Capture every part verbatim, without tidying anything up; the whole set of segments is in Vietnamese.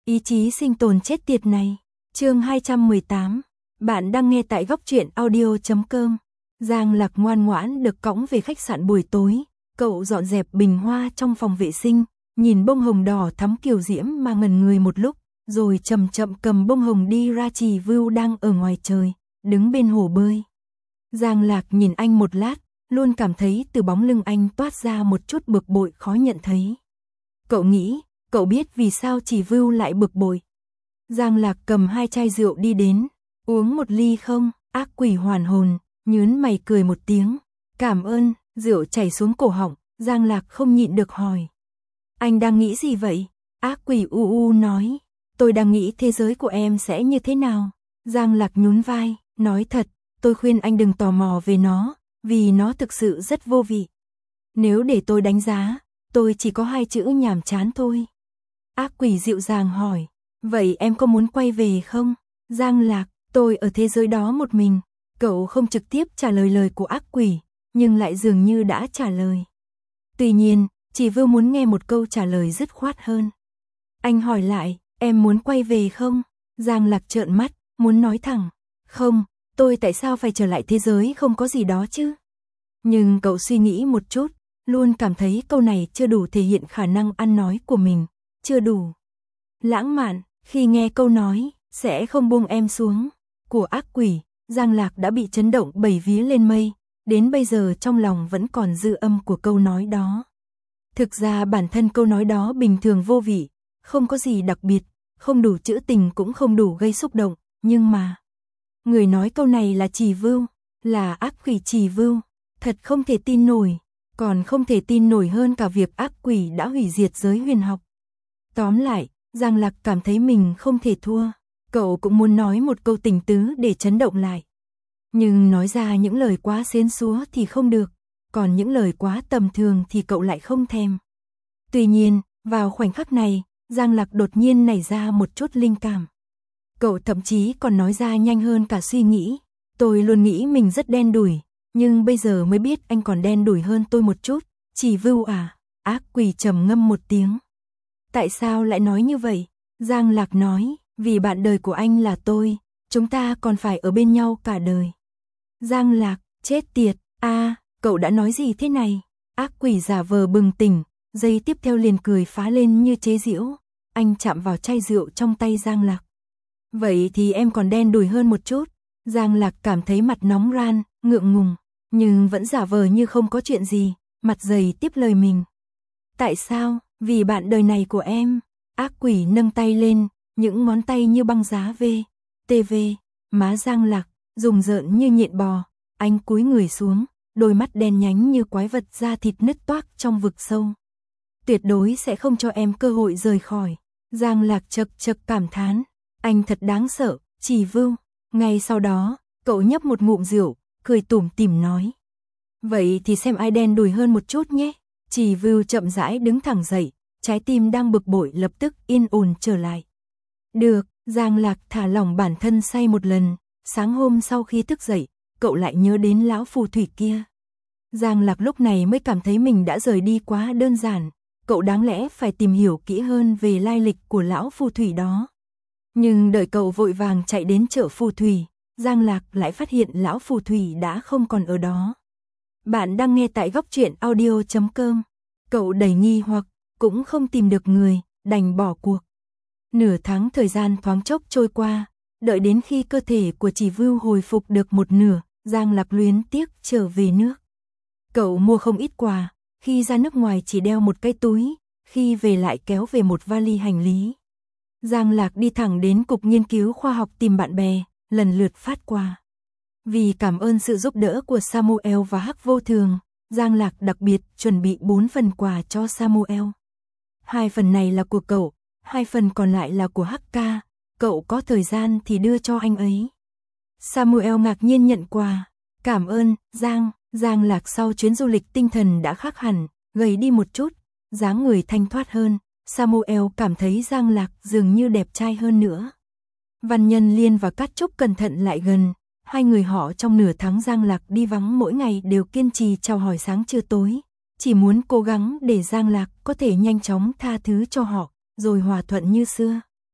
Ý chí sinh tồn chết tiệt này. Chương hai trăm mười tám. Bạn đang nghe tại góc truyện audio chấm com. Giang Lạc ngoan ngoãn được cõng về khách sạn buổi tối, cậu dọn dẹp bình hoa trong phòng vệ sinh, nhìn bông hồng đỏ thắm kiều diễm mà ngẩn người một lúc, rồi chậm chậm cầm bông hồng đi ra Trì Vưu đang ở ngoài trời, đứng bên hồ bơi. Giang Lạc nhìn anh một lát, luôn cảm thấy từ bóng lưng anh toát ra một chút bực bội khó nhận thấy. Cậu nghĩ, cậu biết vì sao Trì Vưu lại bực bội. Giang Lạc cầm hai chai rượu đi đến, uống một ly không, ác quỷ hoàn hồn, nhớn mày cười một tiếng, cảm ơn, rượu chảy xuống cổ họng, Giang Lạc không nhịn được hỏi. Anh đang nghĩ gì vậy? Ác quỷ u u nói, tôi đang nghĩ thế giới của em sẽ như thế nào? Giang Lạc nhún vai, nói thật, tôi khuyên anh đừng tò mò về nó, vì nó thực sự rất vô vị. Nếu để tôi đánh giá, tôi chỉ có hai chữ nhàm chán thôi. Ác quỷ dịu dàng hỏi, vậy em có muốn quay về không? Giang Lạc, tôi ở thế giới đó một mình. Cậu không trực tiếp trả lời lời của ác quỷ, nhưng lại dường như đã trả lời. Tuy nhiên, Trì Vưu muốn nghe một câu trả lời dứt khoát hơn. Anh hỏi lại, em muốn quay về không? Giang Lạc trợn mắt, muốn nói thẳng, không, tôi tại sao phải trở lại thế giới không có gì đó chứ? Nhưng cậu suy nghĩ một chút, luôn cảm thấy câu này chưa đủ thể hiện khả năng ăn nói của mình, chưa đủ lãng mạn. Khi nghe câu nói, sẽ không buông em xuống, của ác quỷ, Giang Lạc đã bị chấn động bảy vía lên mây, đến bây giờ trong lòng vẫn còn dư âm của câu nói đó. Thực ra bản thân câu nói đó bình thường vô vị, không có gì đặc biệt, không đủ trữ tình cũng không đủ gây xúc động, nhưng mà người nói câu này là Trì Vưu, là ác quỷ Trì Vưu, thật không thể tin nổi, còn không thể tin nổi hơn cả việc ác quỷ đã hủy diệt giới huyền học. Tóm lại, Giang Lạc cảm thấy mình không thể thua, cậu cũng muốn nói một câu tình tứ để chấn động lại. Nhưng nói ra những lời quá xến xúa thì không được, còn những lời quá tầm thường thì cậu lại không thèm. Tuy nhiên, vào khoảnh khắc này, Giang Lạc đột nhiên nảy ra một chút linh cảm. Cậu thậm chí còn nói ra nhanh hơn cả suy nghĩ, tôi luôn nghĩ mình rất đen đủi, nhưng bây giờ mới biết anh còn đen đủi hơn tôi một chút. Trì Vưu à? Ác quỷ trầm ngâm một tiếng. Tại sao lại nói như vậy? Giang Lạc nói, vì bạn đời của anh là tôi, chúng ta còn phải ở bên nhau cả đời. Giang Lạc, chết tiệt, a, à, cậu đã nói gì thế này? Ác quỷ giả vờ bừng tỉnh, giây tiếp theo liền cười phá lên như chế giễu. Anh chạm vào chai rượu trong tay Giang Lạc. Vậy thì em còn đen đủi hơn một chút. Giang Lạc cảm thấy mặt nóng ran, ngượng ngùng, nhưng vẫn giả vờ như không có chuyện gì, mặt dày tiếp lời mình. Tại sao? Vì bạn đời này của em. Ác quỷ nâng tay lên, những ngón tay như băng giá V, tê vê, má Giang Lạc rùng rợn như nhện bò, anh cúi người xuống, đôi mắt đen nhánh như quái vật da thịt nứt toác trong vực sâu. Tuyệt đối sẽ không cho em cơ hội rời khỏi. Giang Lạc chật chật cảm thán, anh thật đáng sợ, Trì Vưu. Ngay sau đó, cậu nhấp một ngụm rượu, cười tủm tỉm nói. Vậy thì xem ai đen đủi hơn một chút nhé. Trì Vưu chậm rãi đứng thẳng dậy, trái tim đang bực bội lập tức yên ổn trở lại. Được, Giang Lạc thả lỏng bản thân say một lần, sáng hôm sau khi thức dậy, cậu lại nhớ đến lão phù thủy kia. Giang Lạc lúc này mới cảm thấy mình đã rời đi quá đơn giản, cậu đáng lẽ phải tìm hiểu kỹ hơn về lai lịch của lão phù thủy đó. Nhưng đợi cậu vội vàng chạy đến chợ phù thủy, Giang Lạc lại phát hiện lão phù thủy đã không còn ở đó. Bạn đang nghe tại góc truyện audio chấm com. Cậu đầy nghi hoặc, cũng không tìm được người, đành bỏ cuộc. Nửa tháng thời gian thoáng chốc trôi qua, đợi đến khi cơ thể của Trì Vưu hồi phục được một nửa, Giang Lạc luyến tiếc trở về nước. Cậu mua không ít quà, khi ra nước ngoài chỉ đeo một cái túi, khi về lại kéo về một vali hành lý. Giang Lạc đi thẳng đến Cục Nghiên cứu Khoa học tìm bạn bè, lần lượt phát quà. Vì cảm ơn sự giúp đỡ của Samuel và Hắc Vô Thường, Giang Lạc đặc biệt chuẩn bị bốn phần quà cho Samuel. Hai phần này là của cậu, hai phần còn lại là của Hắc ca, cậu có thời gian thì đưa cho anh ấy. Samuel ngạc nhiên nhận quà, cảm ơn, Giang. Giang Lạc sau chuyến du lịch tinh thần đã khác hẳn, gầy đi một chút, dáng người thanh thoát hơn, Samuel cảm thấy Giang Lạc dường như đẹp trai hơn nữa. Văn Nhân Liên và Cát Trúc cẩn thận lại gần, hai người họ trong nửa tháng Giang Lạc đi vắng mỗi ngày đều kiên trì chào hỏi sáng trưa tối, chỉ muốn cố gắng để Giang Lạc có thể nhanh chóng tha thứ cho họ, rồi hòa thuận như xưa.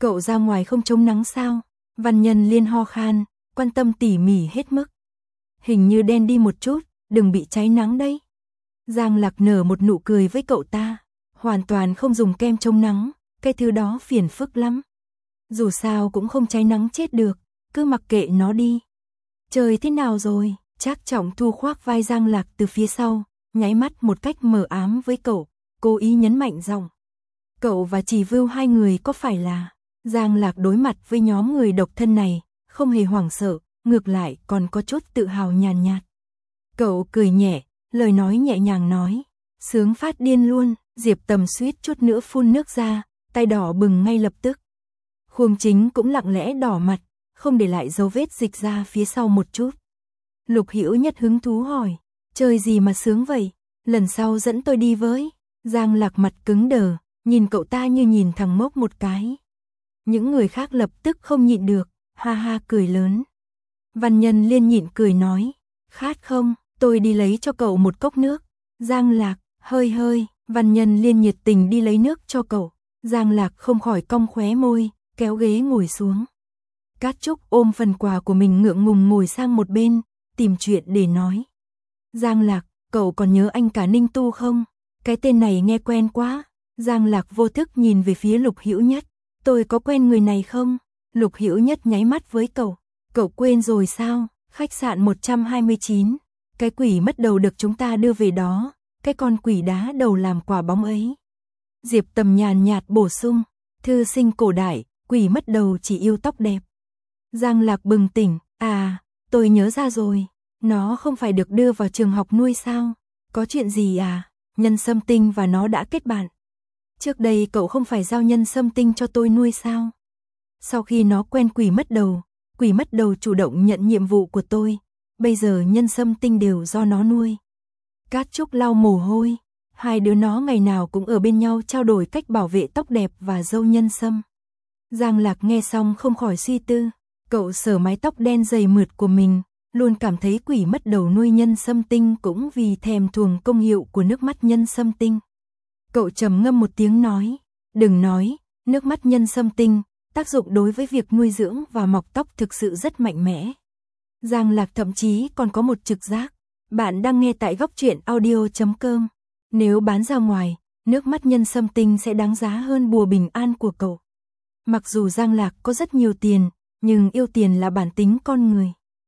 Cậu ra ngoài không chống nắng sao? Văn Nhân Liên ho khan, quan tâm tỉ mỉ hết mức. Hình như đen đi một chút, đừng bị cháy nắng đấy. Giang Lạc nở một nụ cười với cậu ta, hoàn toàn không dùng kem chống nắng, cái thứ đó phiền phức lắm. Dù sao cũng không cháy nắng chết được, cứ mặc kệ nó đi. Trời thế nào rồi? Trác Trọng Thu khoác vai Giang Lạc từ phía sau, nháy mắt một cách mờ ám với cậu, cố ý nhấn mạnh giọng. Cậu và Trì Vưu hai người có phải là... Giang Lạc đối mặt với nhóm người độc thân này, không hề hoảng sợ, ngược lại còn có chút tự hào nhàn nhạt. Cậu cười nhẹ, lời nói nhẹ nhàng nói, sướng phát điên luôn. Diệp Tầm suýt chút nữa phun nước ra, tay đỏ bừng ngay lập tức. Khuông Chính cũng lặng lẽ đỏ mặt, không để lại dấu vết dịch ra phía sau một chút. Lục Hữu Nhất hứng thú hỏi, chơi gì mà sướng vậy, lần sau dẫn tôi đi với. Giang Lạc mặt cứng đờ, nhìn cậu ta như nhìn thằng ngốc một cái. Những người khác lập tức không nhịn được, ha ha cười lớn. Văn Nhân Liên nhịn cười nói, khát không, tôi đi lấy cho cậu một cốc nước. Giang Lạc, hơi hơi, Văn Nhân Liên nhiệt tình đi lấy nước cho cậu. Giang Lạc không khỏi cong khóe môi, kéo ghế ngồi xuống. Cát Trúc ôm phần quà của mình ngượng ngùng ngồi sang một bên, tìm chuyện để nói. Giang Lạc, cậu còn nhớ anh cả Ninh Tu không? Cái tên này nghe quen quá. Giang Lạc vô thức nhìn về phía Lục Hữu Nhất. Tôi có quen người này không? Lục Hữu Nhất nháy mắt với cậu. Cậu quên rồi sao? Khách sạn một trăm hai mươi chín. Cái quỷ mất đầu được chúng ta đưa về đó. Cái con quỷ đá đầu làm quả bóng ấy. Diệp Tầm nhàn nhạt bổ sung. Thư sinh cổ đại, quỷ mất đầu chỉ yêu tóc đẹp. Giang Lạc bừng tỉnh. À, tôi nhớ ra rồi. Nó không phải được đưa vào trường học nuôi sao? Có chuyện gì à? Nhân Sâm Tinh và nó đã kết bạn. Trước đây cậu không phải giao Nhân Sâm Tinh cho tôi nuôi sao? Sau khi nó quen quỷ mất đầu, quỷ mất đầu chủ động nhận nhiệm vụ của tôi. Bây giờ Nhân Sâm Tinh đều do nó nuôi. Cát Trúc lau mồ hôi. Hai đứa nó ngày nào cũng ở bên nhau trao đổi cách bảo vệ tóc đẹp và râu nhân sâm. Giang Lạc nghe xong không khỏi suy tư. Cậu sờ mái tóc đen dày mượt của mình, luôn cảm thấy quỷ mất đầu nuôi Nhân Sâm Tinh cũng vì thèm thuồng công hiệu của nước mắt Nhân Sâm Tinh. Cậu trầm ngâm một tiếng nói, đừng nói, nước mắt Nhân Sâm Tinh, tác dụng đối với việc nuôi dưỡng và mọc tóc thực sự rất mạnh mẽ. Giang Lạc thậm chí còn có một trực giác. Bạn đang nghe tại góc truyện audio chấm com. Nếu bán ra ngoài, nước mắt Nhân Sâm Tinh sẽ đáng giá hơn bùa bình an của cậu. Mặc dù Giang Lạc có rất nhiều tiền, nhưng yêu tiền là bản tính con người.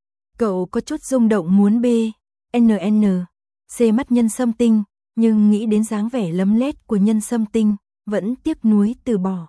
Cậu có chút rung động muốn B, N N, C mắt Nhân Sâm Tinh, nhưng nghĩ đến dáng vẻ lấm lét của Nhân Sâm Tinh, vẫn tiếc nuối từ bỏ.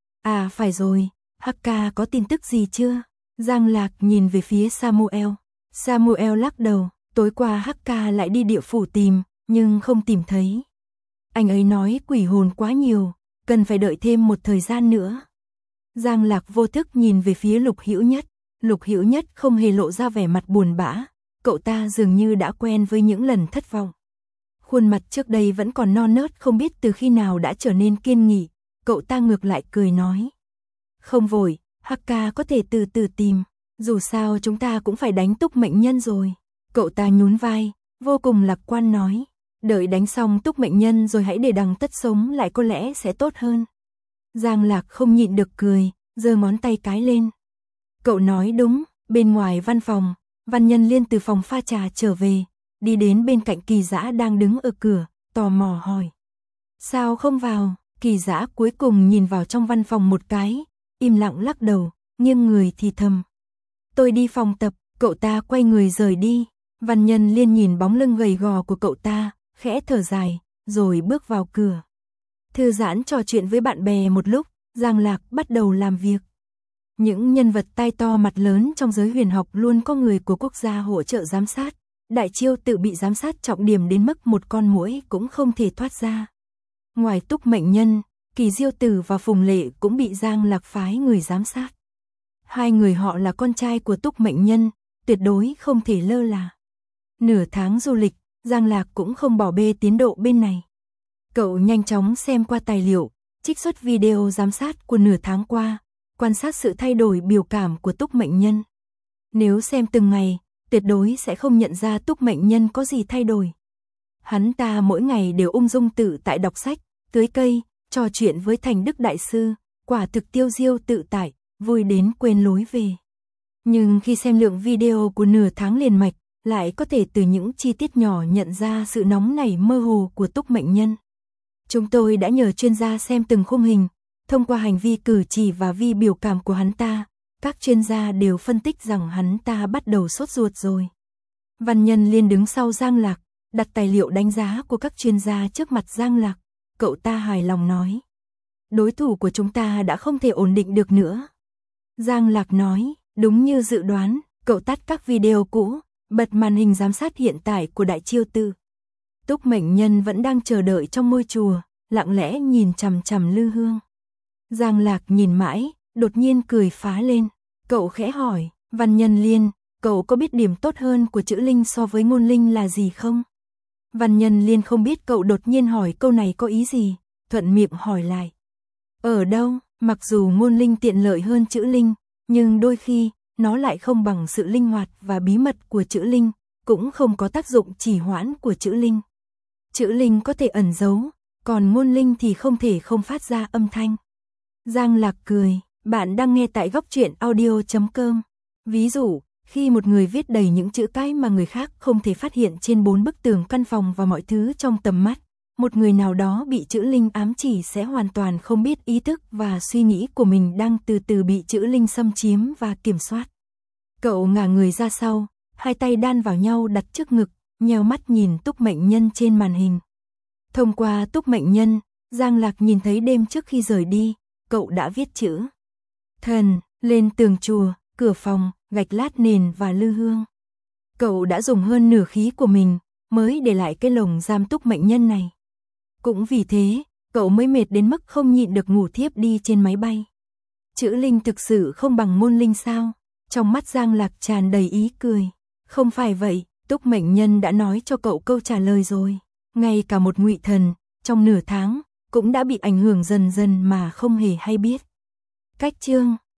À phải rồi, Hakka có tin tức gì chưa? Giang Lạc nhìn về phía Samuel. Samuel lắc đầu, tối qua Hakka lại đi địa phủ tìm, nhưng không tìm thấy. Anh ấy nói quỷ hồn quá nhiều, cần phải đợi thêm một thời gian nữa. Giang Lạc vô thức nhìn về phía Lục Hữu Nhất. Lục Hữu Nhất không hề lộ ra vẻ mặt buồn bã, cậu ta dường như đã quen với những lần thất vọng. Khuôn mặt trước đây vẫn còn non nớt không biết từ khi nào đã trở nên kiên nghị, cậu ta ngược lại cười nói. Không vội, Hakka có thể từ từ tìm, dù sao chúng ta cũng phải đánh Túc Mệnh Nhân rồi. Cậu ta nhún vai, vô cùng lạc quan nói, đợi đánh xong Túc Mệnh Nhân rồi hãy để Đằng Tất sống lại có lẽ sẽ tốt hơn. Giang Lạc không nhịn được cười, giơ ngón tay cái lên. Cậu nói đúng. Bên ngoài văn phòng, Văn Nhân Liên từ phòng pha trà trở về, đi đến bên cạnh Kỳ Dã đang đứng ở cửa, tò mò hỏi. Sao không vào? Kỳ Dã cuối cùng nhìn vào trong văn phòng một cái, im lặng lắc đầu, nghiêng người thì thầm. Tôi đi phòng tập. Cậu ta quay người rời đi. Văn Nhân Liên nhìn bóng lưng gầy gò của cậu ta, khẽ thở dài, rồi bước vào cửa. Thư giãn trò chuyện với bạn bè một lúc, Giang Lạc bắt đầu làm việc. Những nhân vật tai to mặt lớn trong giới huyền học luôn có người của quốc gia hỗ trợ giám sát. Đại Chiêu tự bị giám sát trọng điểm đến mức một con muỗi cũng không thể thoát ra. Ngoài Túc Mệnh Nhân, Kỳ Diêu Tử và Phùng Lệ cũng bị Giang Lạc phái người giám sát. Hai người họ là con trai của Túc Mệnh Nhân, tuyệt đối không thể lơ là. Nửa tháng du lịch, Giang Lạc cũng không bỏ bê tiến độ bên này. Cậu nhanh chóng xem qua tài liệu, trích xuất video giám sát của nửa tháng qua, quan sát sự thay đổi biểu cảm của Túc Mệnh Nhân. Nếu xem từng ngày, tuyệt đối sẽ không nhận ra Túc Mệnh Nhân có gì thay đổi. Hắn ta mỗi ngày đều ung dung tự tại đọc sách, tưới cây, trò chuyện với Thành Đức Đại Sư, quả thực tiêu diêu tự tại, vui đến quên lối về. Nhưng khi xem lượng video của nửa tháng liền mạch, lại có thể từ những chi tiết nhỏ nhận ra sự nóng nảy mơ hồ của Túc Mệnh Nhân. Chúng tôi đã nhờ chuyên gia xem từng khung hình, thông qua hành vi cử chỉ và vi biểu cảm của hắn ta, các chuyên gia đều phân tích rằng hắn ta bắt đầu sốt ruột rồi. Văn Nhân Liên đứng sau Giang Lạc, đặt tài liệu đánh giá của các chuyên gia trước mặt Giang Lạc, cậu ta hài lòng nói. Đối thủ của chúng ta đã không thể ổn định được nữa. Giang Lạc nói, đúng như dự đoán, cậu tắt các video cũ, bật màn hình giám sát hiện tại của Đại Chiêu Tư. Túc Mệnh Nhân vẫn đang chờ đợi trong ngôi chùa, lặng lẽ nhìn chằm chằm Lư Hương. Giang Lạc nhìn mãi, đột nhiên cười phá lên. Cậu khẽ hỏi, Văn Nhân Liên, cậu có biết điểm tốt hơn của chữ linh so với ngôn linh là gì không? Văn Nhân Liên không biết cậu đột nhiên hỏi câu này có ý gì, thuận miệng hỏi lại. Ở đâu, mặc dù ngôn linh tiện lợi hơn chữ linh, nhưng đôi khi, nó lại không bằng sự linh hoạt và bí mật của chữ linh, cũng không có tác dụng trì hoãn của chữ linh. Chữ linh có thể ẩn giấu, còn ngôn linh thì không thể không phát ra âm thanh. Giang Lạc cười, bạn đang nghe tại góc truyện audio chấm com. Ví dụ, khi một người viết đầy những chữ cái mà người khác không thể phát hiện trên bốn bức tường căn phòng và mọi thứ trong tầm mắt, một người nào đó bị chữ linh ám chỉ sẽ hoàn toàn không biết ý thức và suy nghĩ của mình đang từ từ bị chữ linh xâm chiếm và kiểm soát. Cậu ngả người ra sau, hai tay đan vào nhau đặt trước ngực, nheo mắt nhìn Túc Mệnh Nhân trên màn hình. Thông qua Túc Mệnh Nhân, Giang Lạc nhìn thấy đêm trước khi rời đi, cậu đã viết chữ thần lên tường chùa, cửa phòng, gạch lát nền và lư hương. Cậu đã dùng hơn nửa khí của mình mới để lại cái lồng giam Túc Mệnh Nhân này. Cũng vì thế, cậu mới mệt đến mức không nhịn được ngủ thiếp đi trên máy bay. Chữ linh thực sự không bằng ngôn linh sao? Trong mắt Giang Lạc tràn đầy ý cười. Không phải vậy, Túc Mệnh Nhân đã nói cho cậu câu trả lời rồi. Ngay cả một ngụy thần, trong nửa tháng, cũng đã bị ảnh hưởng dần dần mà không hề hay biết. Cách chương